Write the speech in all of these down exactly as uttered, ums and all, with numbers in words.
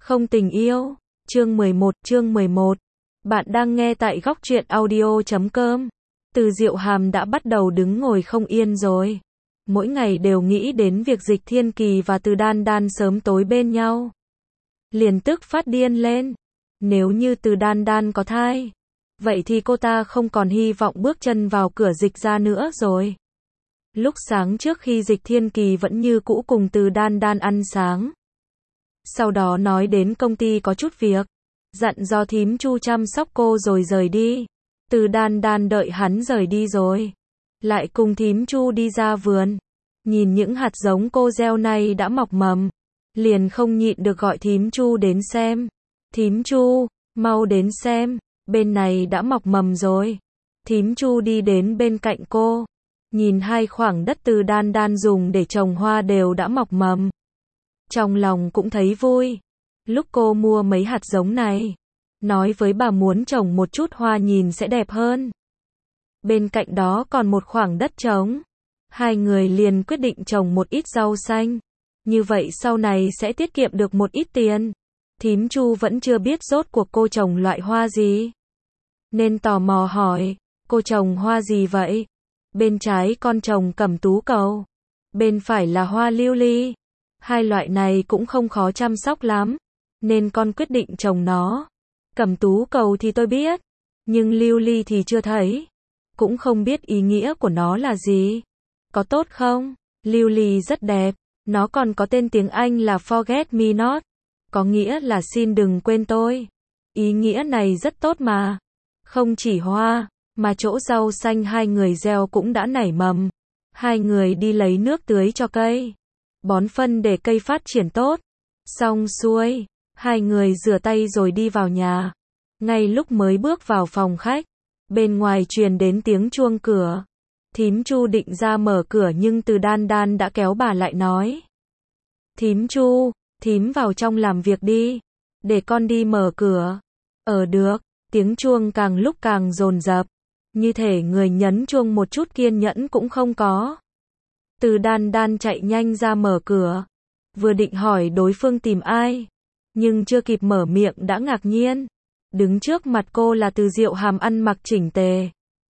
Không tình yêu. Chương mười một, chương mười một. Bạn đang nghe tại góc truyện audio chấm com. Từ Diệu Hàm đã bắt đầu đứng ngồi không yên rồi. Mỗi ngày đều nghĩ đến việc Dịch Thiên Kỳ và Từ Đan Đan sớm tối bên nhau. Liền tức phát điên lên. Nếu như Từ Đan Đan có thai, vậy thì cô ta không còn hy vọng bước chân vào cửa Dịch gia nữa rồi. Lúc sáng trước khi Dịch Thiên Kỳ vẫn như cũ cùng Từ Đan Đan ăn sáng. Sau đó nói đến công ty có chút việc, dặn do thím Chu chăm sóc cô rồi rời đi. Từ Đan Đan đợi hắn rời đi rồi, lại cùng thím Chu đi ra vườn, nhìn những hạt giống cô gieo này đã mọc mầm, liền không nhịn được gọi thím Chu đến xem. Thím Chu, mau đến xem, bên này đã mọc mầm rồi. Thím Chu đi đến bên cạnh cô, nhìn hai khoảng đất Từ Đan Đan dùng để trồng hoa đều đã mọc mầm. Trong lòng cũng thấy vui. Lúc cô mua mấy hạt giống này, nói với bà muốn trồng một chút hoa nhìn sẽ đẹp hơn. Bên cạnh đó còn một khoảng đất trống. Hai người liền quyết định trồng một ít rau xanh. Như vậy sau này sẽ tiết kiệm được một ít tiền. Thím Chu vẫn chưa biết rốt cuộc cô trồng loại hoa gì, nên tò mò hỏi, cô trồng hoa gì vậy? Bên trái con trồng cẩm tú cầu, bên phải là hoa lưu ly. Hai loại này cũng không khó chăm sóc lắm, nên con quyết định trồng nó. Cẩm tú cầu thì tôi biết, nhưng lưu ly thì chưa thấy, cũng không biết ý nghĩa của nó là gì. Có tốt không? Lưu ly rất đẹp, nó còn có tên tiếng Anh là Forget Me Not, có nghĩa là xin đừng quên tôi. Ý nghĩa này rất tốt mà. Không chỉ hoa, mà chỗ rau xanh hai người gieo cũng đã nảy mầm. Hai người đi lấy nước tưới cho cây, bón phân để cây phát triển tốt. Xong xuôi, hai người rửa tay rồi đi vào nhà. Ngay lúc mới bước vào phòng khách, bên ngoài truyền đến tiếng chuông cửa. Thím Chu định ra mở cửa nhưng Từ Đan Đan đã kéo bà lại nói. Thím Chu, thím vào trong làm việc đi, để con đi mở cửa. Ờ được, tiếng chuông càng lúc càng dồn dập, như thể người nhấn chuông một chút kiên nhẫn cũng không có. Từ Đan Đan chạy nhanh ra mở cửa, vừa định hỏi đối phương tìm ai, nhưng chưa kịp mở miệng đã ngạc nhiên. Đứng trước mặt cô là Từ Diệu Hàm ăn mặc chỉnh tề,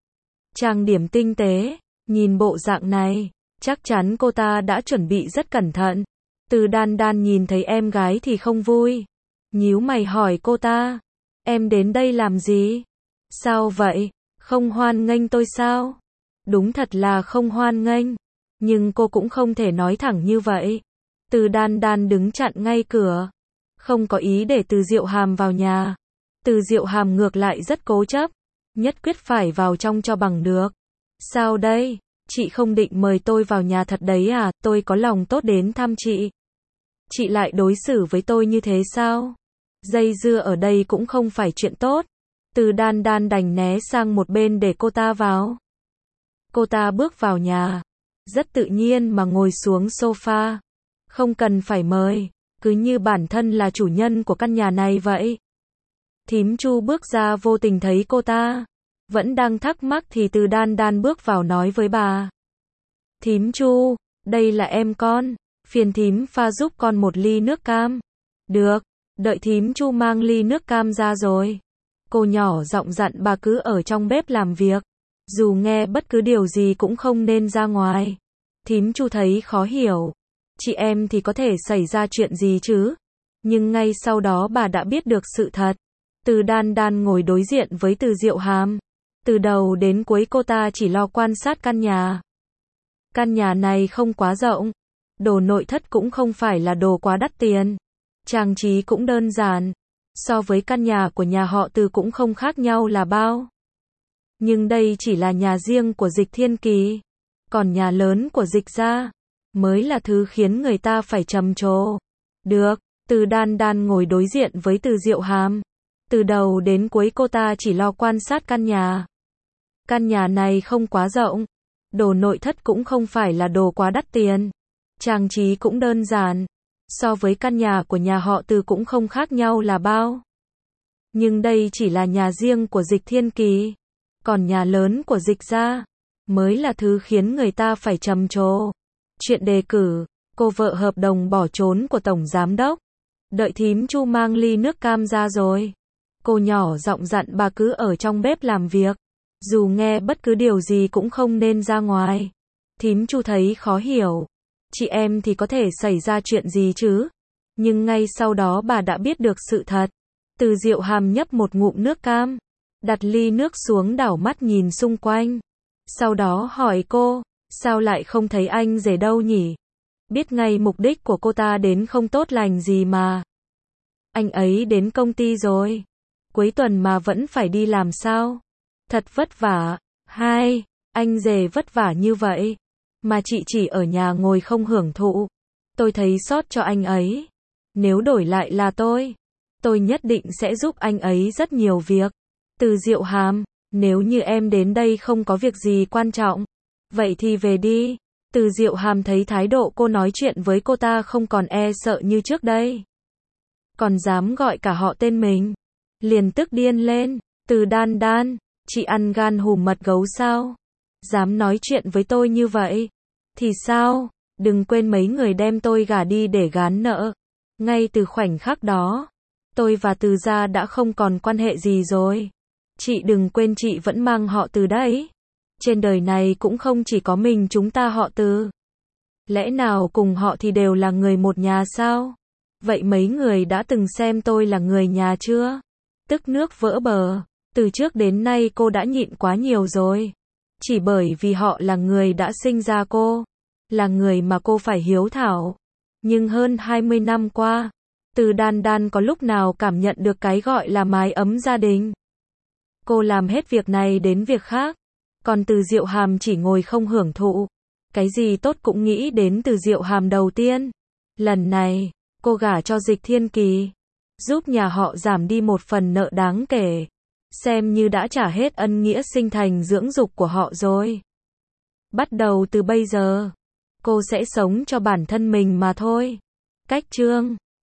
trang điểm tinh tế, nhìn bộ dạng này, chắc chắn cô ta đã chuẩn bị rất cẩn thận. Từ Đan Đan nhìn thấy em gái thì không vui, nhíu mày hỏi cô ta, em đến đây làm gì? Sao vậy? Không hoan nghênh tôi sao? Đúng thật là không hoan nghênh, nhưng cô cũng không thể nói thẳng như vậy. Từ Đan Đan đứng chặn ngay cửa, không có ý để Từ Diệu Hàm vào nhà. Từ Diệu Hàm ngược lại rất cố chấp, nhất quyết phải vào trong cho bằng được. Sao đây? Chị không định mời tôi vào nhà thật đấy à? Tôi có lòng tốt đến thăm chị, chị lại đối xử với tôi như thế sao? Dây dưa ở đây cũng không phải chuyện tốt. Từ Đan Đan đành né sang một bên để cô ta vào. Cô ta bước vào nhà, rất tự nhiên mà ngồi xuống sofa. Không cần phải mời, cứ như bản thân là chủ nhân của căn nhà này vậy. Thím Chu bước ra vô tình thấy cô ta vẫn đang thắc mắc thì Từ Đan Đan bước vào nói với bà. Thím Chu, đây là em con, phiền thím pha giúp con một ly nước cam. Được, đợi thím Chu mang ly nước cam ra rồi, cô nhỏ giọng dặn bà cứ ở trong bếp làm việc, dù nghe bất cứ điều gì cũng không nên ra ngoài. Thím Chu thấy khó hiểu, chị em thì có thể xảy ra chuyện gì chứ? Nhưng ngay sau đó bà đã biết được sự thật. Từ Đan Đan ngồi đối diện với Từ Diệu Hàm. Từ đầu đến cuối cô ta chỉ lo quan sát căn nhà. Căn nhà này không quá rộng, đồ nội thất cũng không phải là đồ quá đắt tiền, trang trí cũng đơn giản, so với căn nhà của nhà họ Từ cũng không khác nhau là bao. Nhưng đây chỉ là nhà riêng của Dịch Thiên Kỳ, còn nhà lớn của Dịch gia mới là thứ khiến người ta phải trầm trồ. Được, Từ Đan Đan ngồi đối diện với Từ Diệu Hàm. Từ đầu đến cuối cô ta chỉ lo quan sát căn nhà. Căn nhà này không quá rộng, đồ nội thất cũng không phải là đồ quá đắt tiền, trang trí cũng đơn giản, so với căn nhà của nhà họ Từ cũng không khác nhau là bao. Nhưng đây chỉ là nhà riêng của Dịch Thiên Kỳ, còn nhà lớn của Dịch gia mới là thứ khiến người ta phải trầm trồ. Chuyện đề cử, cô vợ hợp đồng bỏ trốn của Tổng Giám Đốc. Đợi thím Chu mang ly nước cam ra rồi. Cô nhỏ giọng dặn bà cứ ở trong bếp làm việc. Dù nghe bất cứ điều gì cũng không nên ra ngoài. Thím Chu thấy khó hiểu. Chị em thì có thể xảy ra chuyện gì chứ? Nhưng ngay sau đó bà đã biết được sự thật. Từ Diệu Hàm nhấp một ngụm nước cam. Đặt ly nước xuống đảo mắt nhìn xung quanh. Sau đó hỏi cô, sao lại không thấy anh rể đâu nhỉ? Biết ngay mục đích của cô ta đến không tốt lành gì mà. Anh ấy đến công ty rồi. Cuối tuần mà vẫn phải đi làm sao? Thật vất vả. Hai, anh rể vất vả như vậy. Mà chị chỉ ở nhà ngồi không hưởng thụ. Tôi thấy xót cho anh ấy. Nếu đổi lại là tôi, tôi nhất định sẽ giúp anh ấy rất nhiều việc. Từ Diệu Hàm, nếu như em đến đây không có việc gì quan trọng, vậy thì về đi. Từ Diệu Hàm thấy thái độ cô nói chuyện với cô ta không còn e sợ như trước đây. Còn dám gọi cả họ tên mình. Liền tức điên lên. Từ Đan Đan, chị ăn gan hùm mật gấu sao? Dám nói chuyện với tôi như vậy? Thì sao? Đừng quên mấy người đem tôi gả đi để gán nợ. Ngay từ khoảnh khắc đó, tôi và Từ gia đã không còn quan hệ gì rồi. Chị đừng quên chị vẫn mang họ Từ đấy. Trên đời này cũng không chỉ có mình chúng ta họ Từ. Lẽ nào cùng họ thì đều là người một nhà sao? Vậy mấy người đã từng xem tôi là người nhà chưa? Tức nước vỡ bờ. Từ trước đến nay cô đã nhịn quá nhiều rồi. Chỉ bởi vì họ là người đã sinh ra cô. Là người mà cô phải hiếu thảo. Nhưng hơn hai mươi năm qua, Từ Đan Đan có lúc nào cảm nhận được cái gọi là mái ấm gia đình. Cô làm hết việc này đến việc khác. Còn Từ Diệu Hàm chỉ ngồi không hưởng thụ. Cái gì tốt cũng nghĩ đến Từ Diệu Hàm đầu tiên. Lần này, cô gả cho Dịch Thiên Kỳ. Giúp nhà họ giảm đi một phần nợ đáng kể. Xem như đã trả hết ân nghĩa sinh thành dưỡng dục của họ rồi. Bắt đầu từ bây giờ, cô sẽ sống cho bản thân mình mà thôi. Cách chương